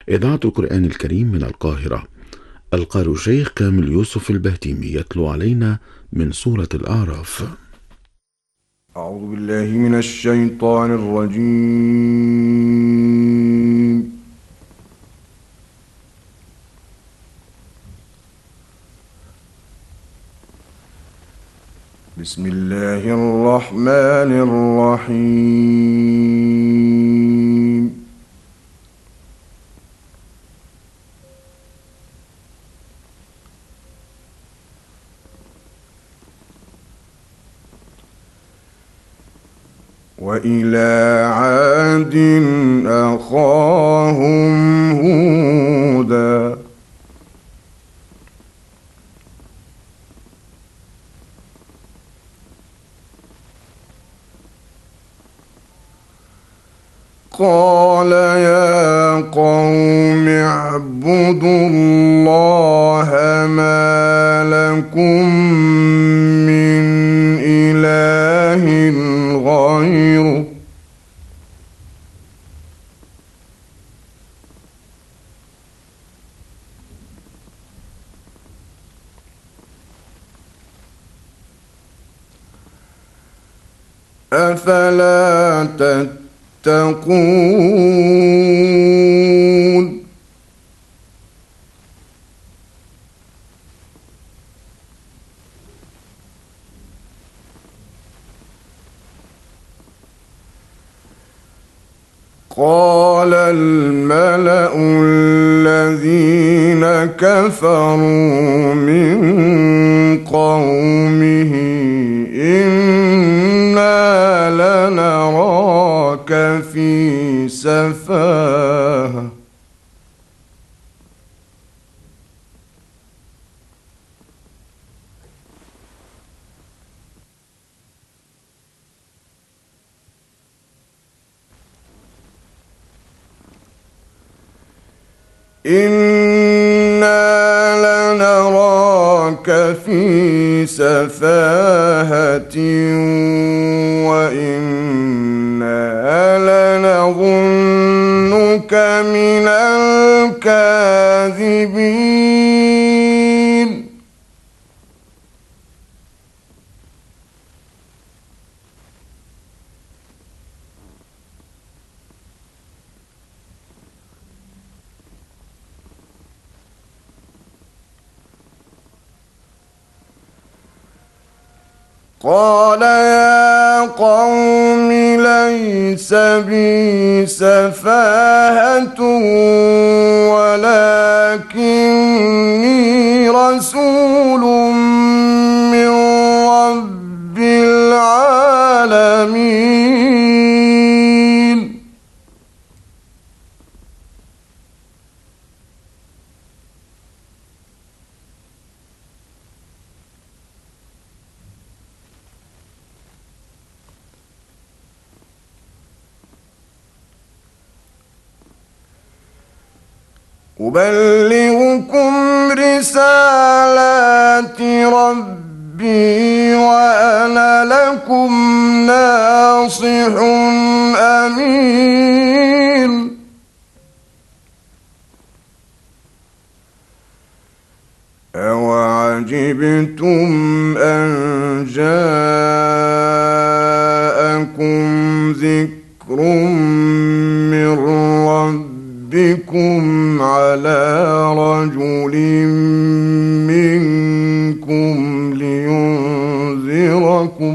إذاعة القرآن الكريم من القاهرة. القارئ الشيخ كامل يوسف البهتيمي يتلو علينا من سورة الأعراف. أعوذ بالله من الشيطان الرجيم. بسم الله الرحمن الرحيم. وإلى عاد أخاهم هودا قال يا قوم اعبدوا الله ما لكم من إله غيره أفلا تتقون. قال الملأ الذين كفروا من قومه إنا لنراك في سفاهة وإنا لنظنك من الكاذبين. قال يا قوم ليس بي سفاهة ولكني رسول من رب العالمين. أبلغكم رسالات ربي وأنا لكم ناصح أمين. أوعجبتم أن جاءكم ذكر من ربكم على رجل منكم لينذركم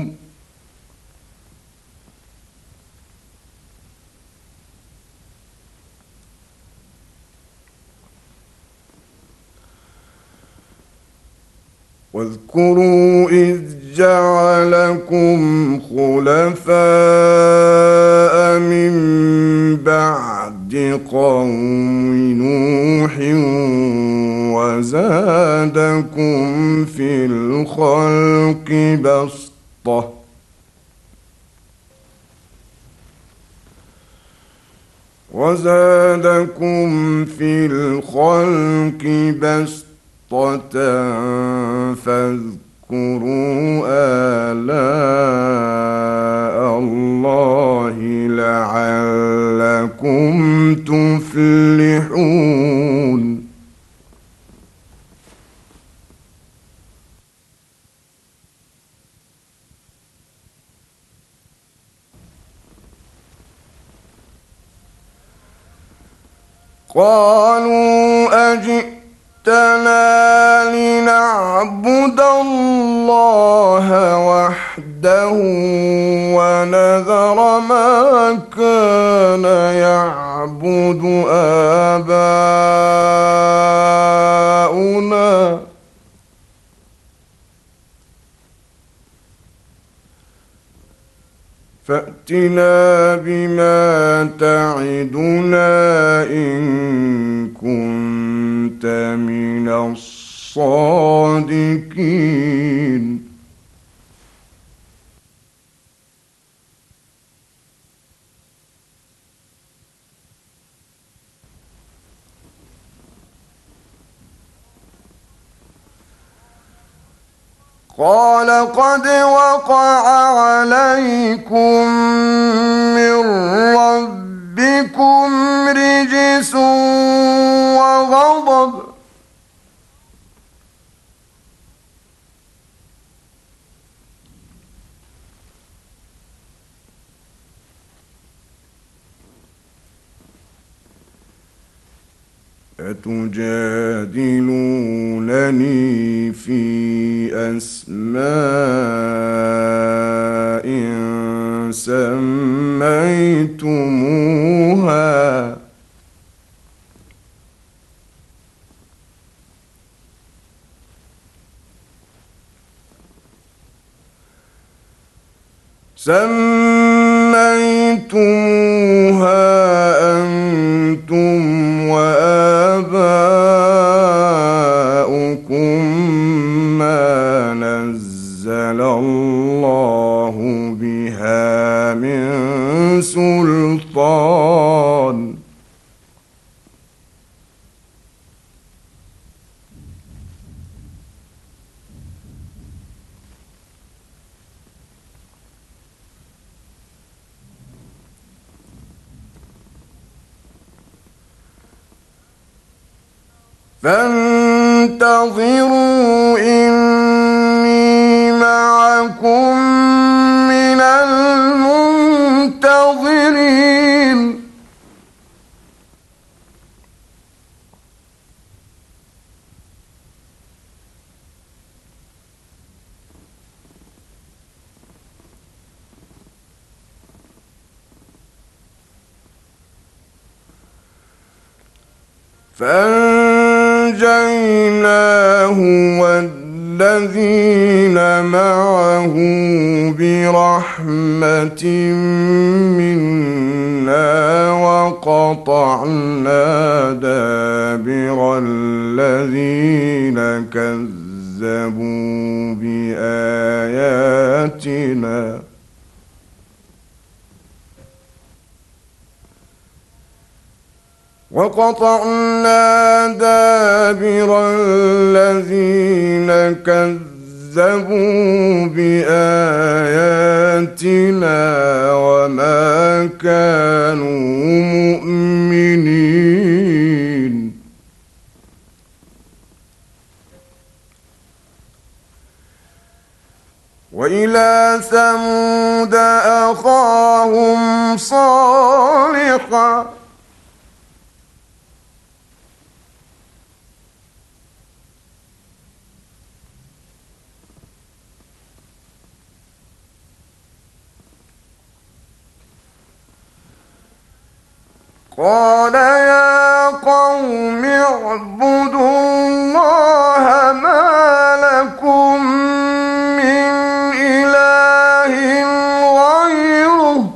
واذكروا إذ جعلكم خلفاء من بعد قوم نوح وزادكم في الخلق بسطة فاذكروا واذكروا آلاء الله لعلكم تفلحون. قالوا أجئتنا لنعبد الله وحده ونذر ما كان يعبد آباؤنا فأتنا بما تعدنا إن كنت من الصادقين. قال قد وقع عليكم من ربكم رجس وغضب أتجادلونني في أسماء سميتموها أنتم وآباؤكم ما نزل الله بها من سلطان فانتظروا إني معكم من المنتظرين. فأنجيناه والذين معه برحمة منا وقطعنا دابر الذين كذبوا بآياتنا وما كانوا مؤمنين. وإلى ثمود أخاهم صالحا قال يا قوم اعبدوا الله ما لكم من إله غيره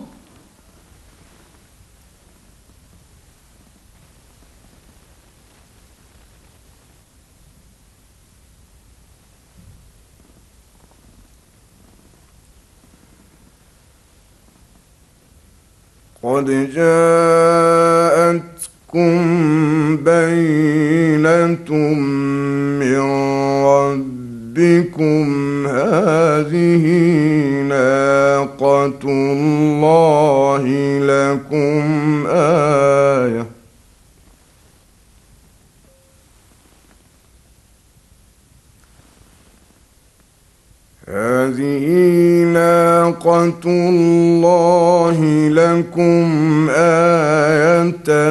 قد جاءتكم بينة من ربكم هذه ناقة الله لكم آية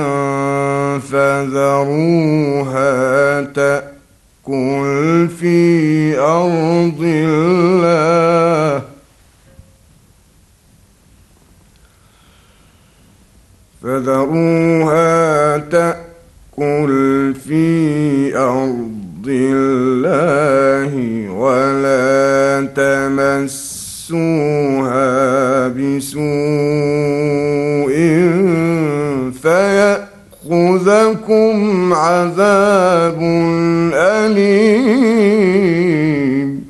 فذروها تأكل في أرض الله ولا تمسوها بسوء فيأخذكم عذاب أليم.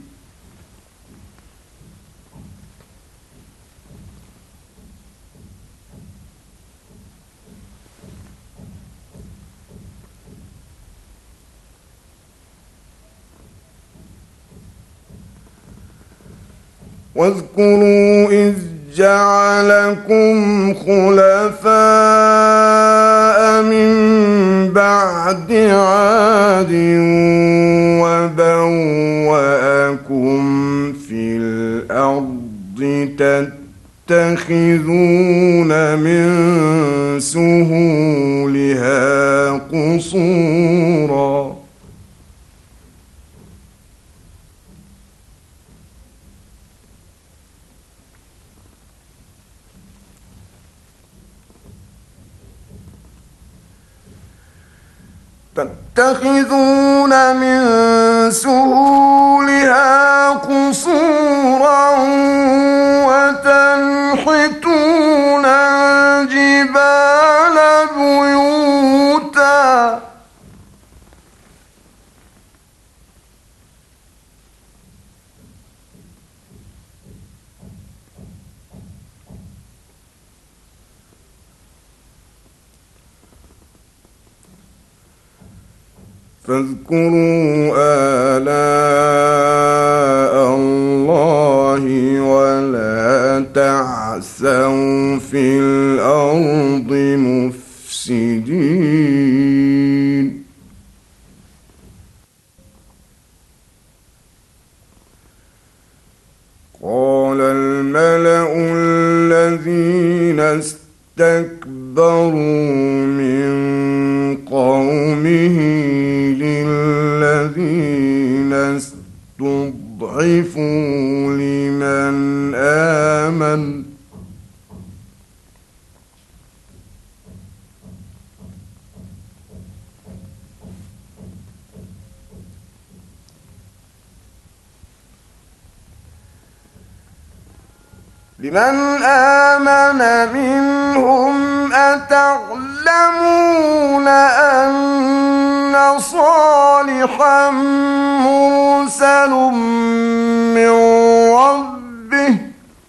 واذكروا إذ جعلكم خلفاء من بعد عاد وبوأكم في الأرض تتخذون من سهولها قصورا وتنحتون الجبال بيوتا فاذكروا آلاء الله ولا تعثوا في الأرض مفسدين. قال الملأ الذين استكبروا من قومه للذين استضعفوا لمن آمن منهم أتعلمون أن صالحا مرسل من ربه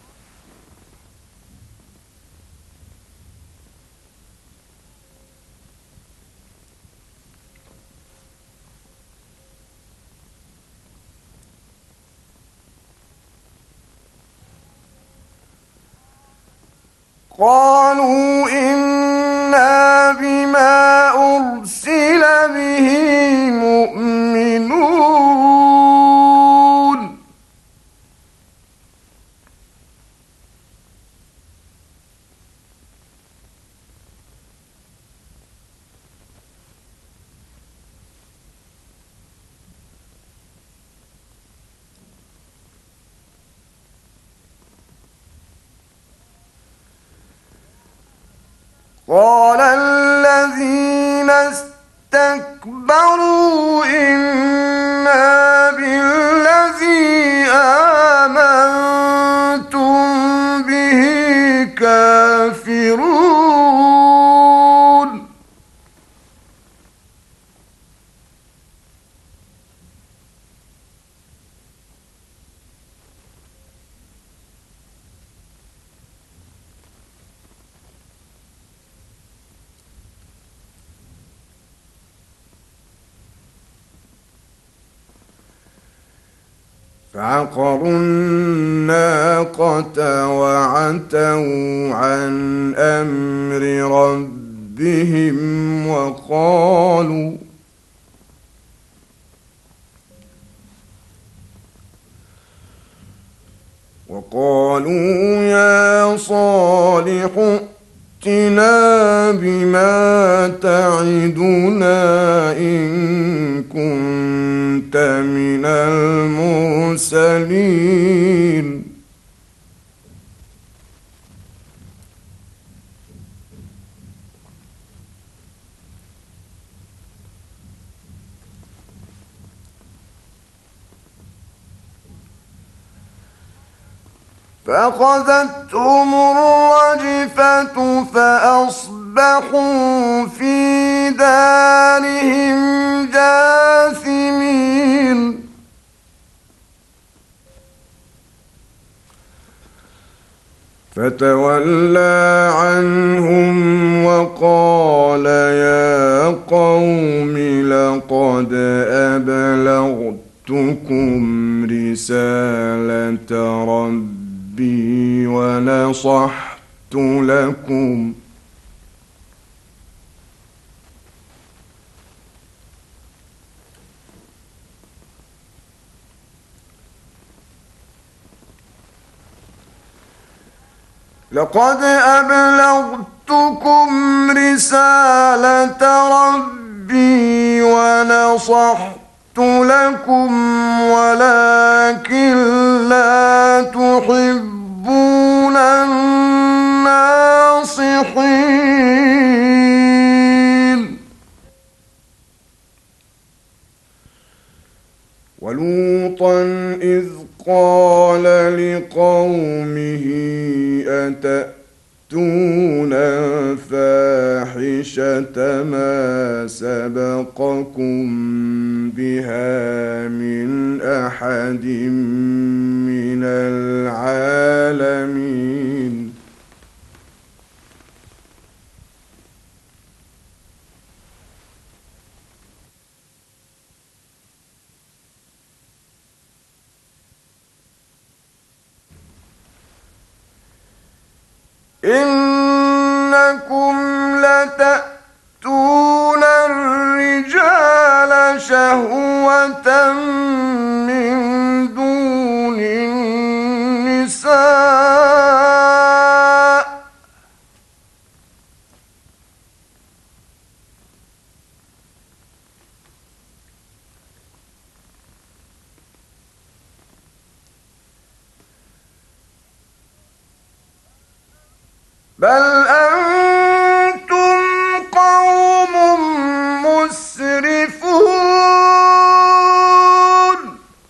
قالوا إنا بما أرسل به مؤمنون. قال الذين استكبروا إنا بالذي آمنتم به كافرون. فعقروا الناقة وعتوا عن أمر ربهم إن كنت من المرسلين فأخذتهم الرجفة فأصبحوا في دارهم جاثمين فتولى عنهم وقال يا قوم لقد أبلغتكم رسالة ربي ونصحت لكم رسالة ربي ونصحت لكم ولكن لا تحبون الناصحين ولوطا إذ قال لقومه أتأتون الفاحشة ما سبقكم بها من أحد من العالمين إنكم لتأتون الرجال شهوة من دون النساء بل أنتم قوم مسرفون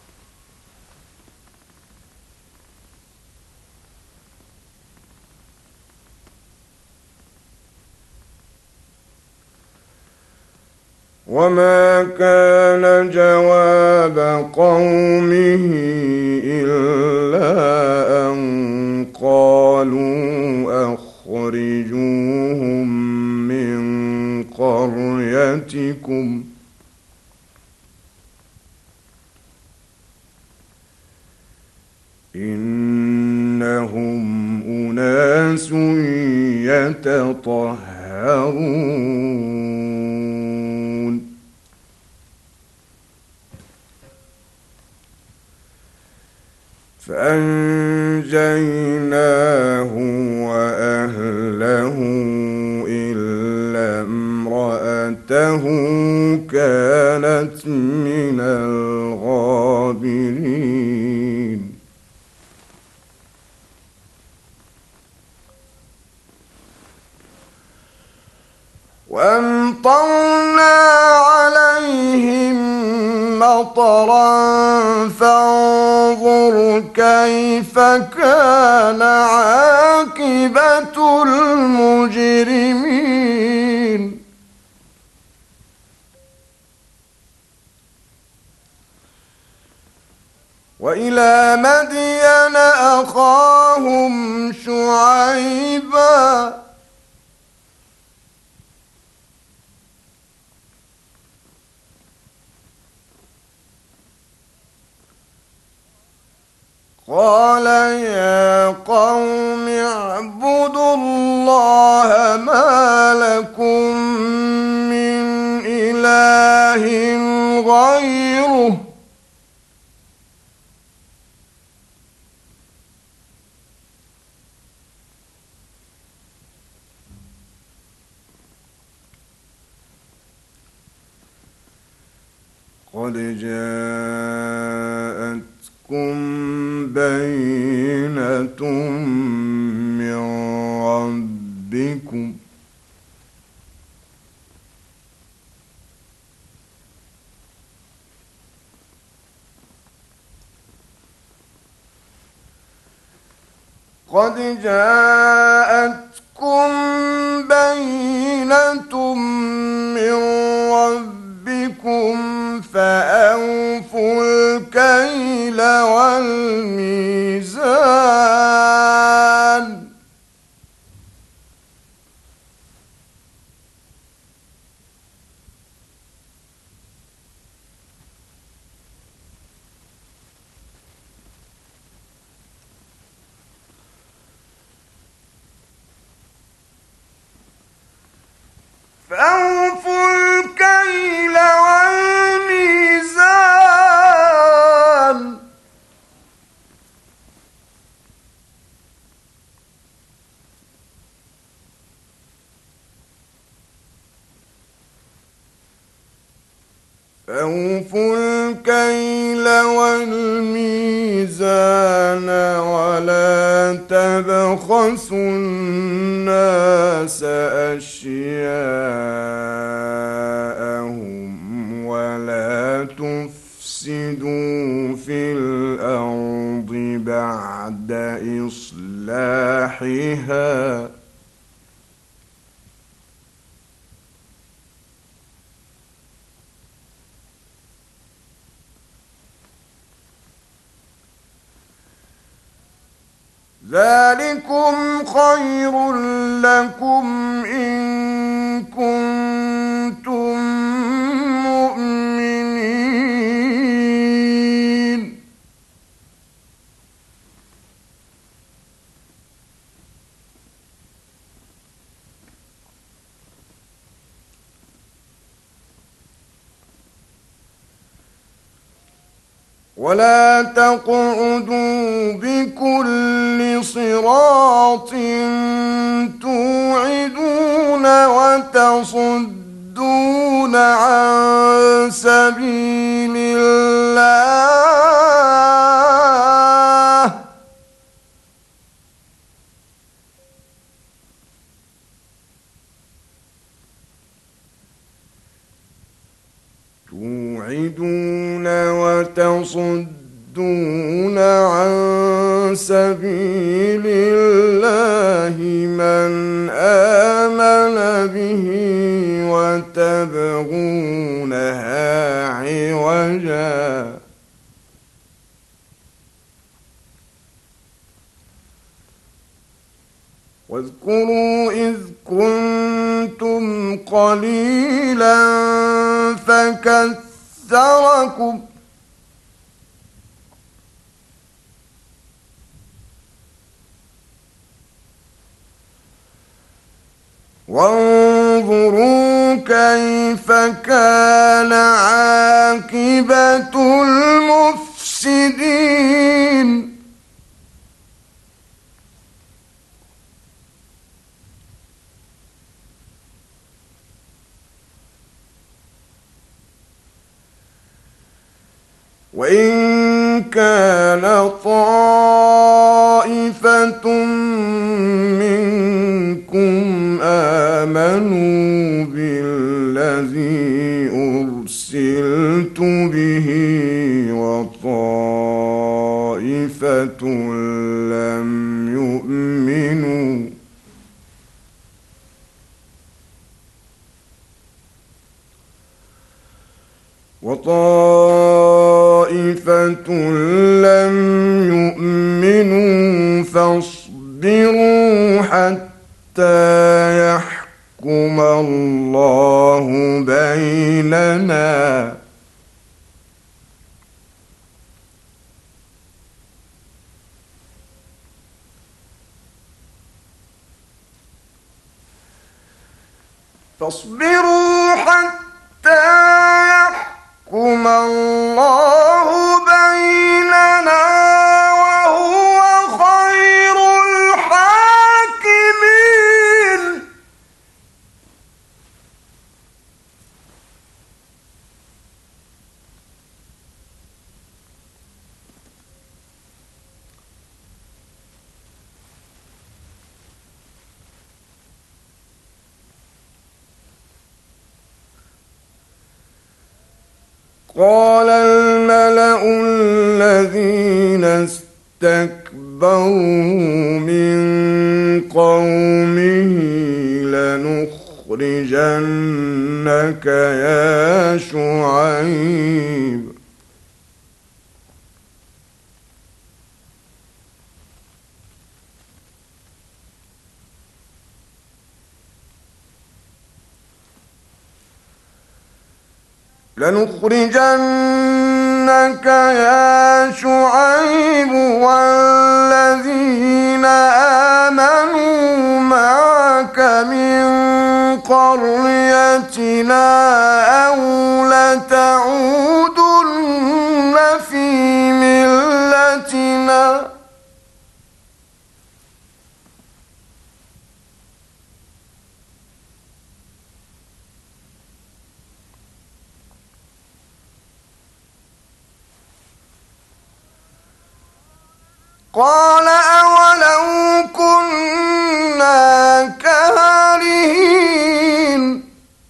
وما كان جواب قومه إلا أن قالوا أخرجوهم من قريتكم إنهم أناس يتطهرون فأنجيناه وأهله إلا امرأته كانت من الغابرين وأمطرنا عليهم مطرا فانظر كيف كان عاقبة المجرمين وإلى مدين أخاهم شعيبا قال يا قوم اعبدوا الله ما لكم من إله غيره قد جاءتكم بينة من ربكم فأوفوا الكيل والميزان ولا تبخسوا الناس أشياءهم ولا تفسدوا في الأرض بعد إصلاحها ذلكم خير لكم إن كنتم مؤمنين ولا تقعدوا بكل صراط توعدون وتصدون عن سبيل الله من آمن به وتبغونها عوجا واذكروا إذ كنتم قليلا فكثركم وانظروا كيف كان عاقبة المفسدين وإن كان طائفة منكم آمنوا بالذي أرسلت به وطائفة لم يؤمنوا فاصبروا حتى يحكم الله بيننا فاصبروا حتى يحكم الله بيننا وهو خير الحاكمين قال الملأ الذين استكبروا من قومه لنخرجنك يا شعيب والذين آمنوا معك من قريتنا أو لتعودن في ملتنا قال أولو كنا كارهين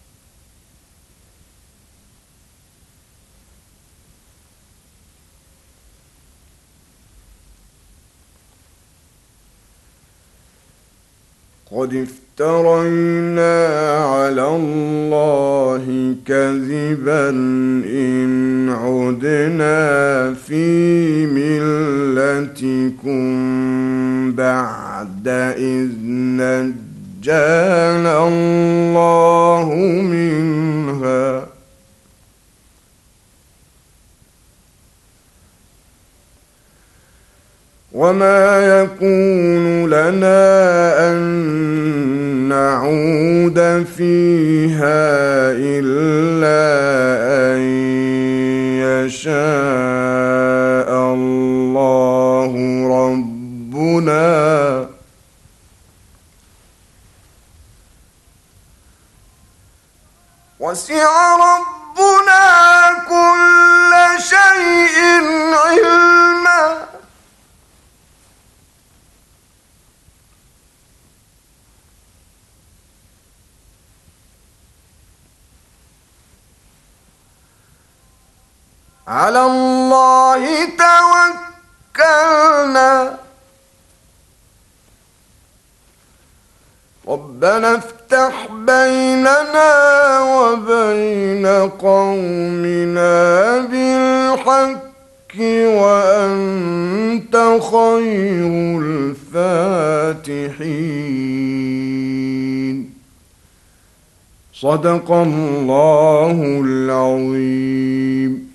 قد افترينا على الله كذبا إن عدنا في ملتكم بعد إذ نجانا الله منها وما يكون لنا أن نعود فيها إلا أن يشاء الله ربنا وسع ربنا كل شيء علما على الله توكلنا ربنا افتح بيننا وبين قومنا بالحق وأنت خير الفاتحين صدق الله العظيم.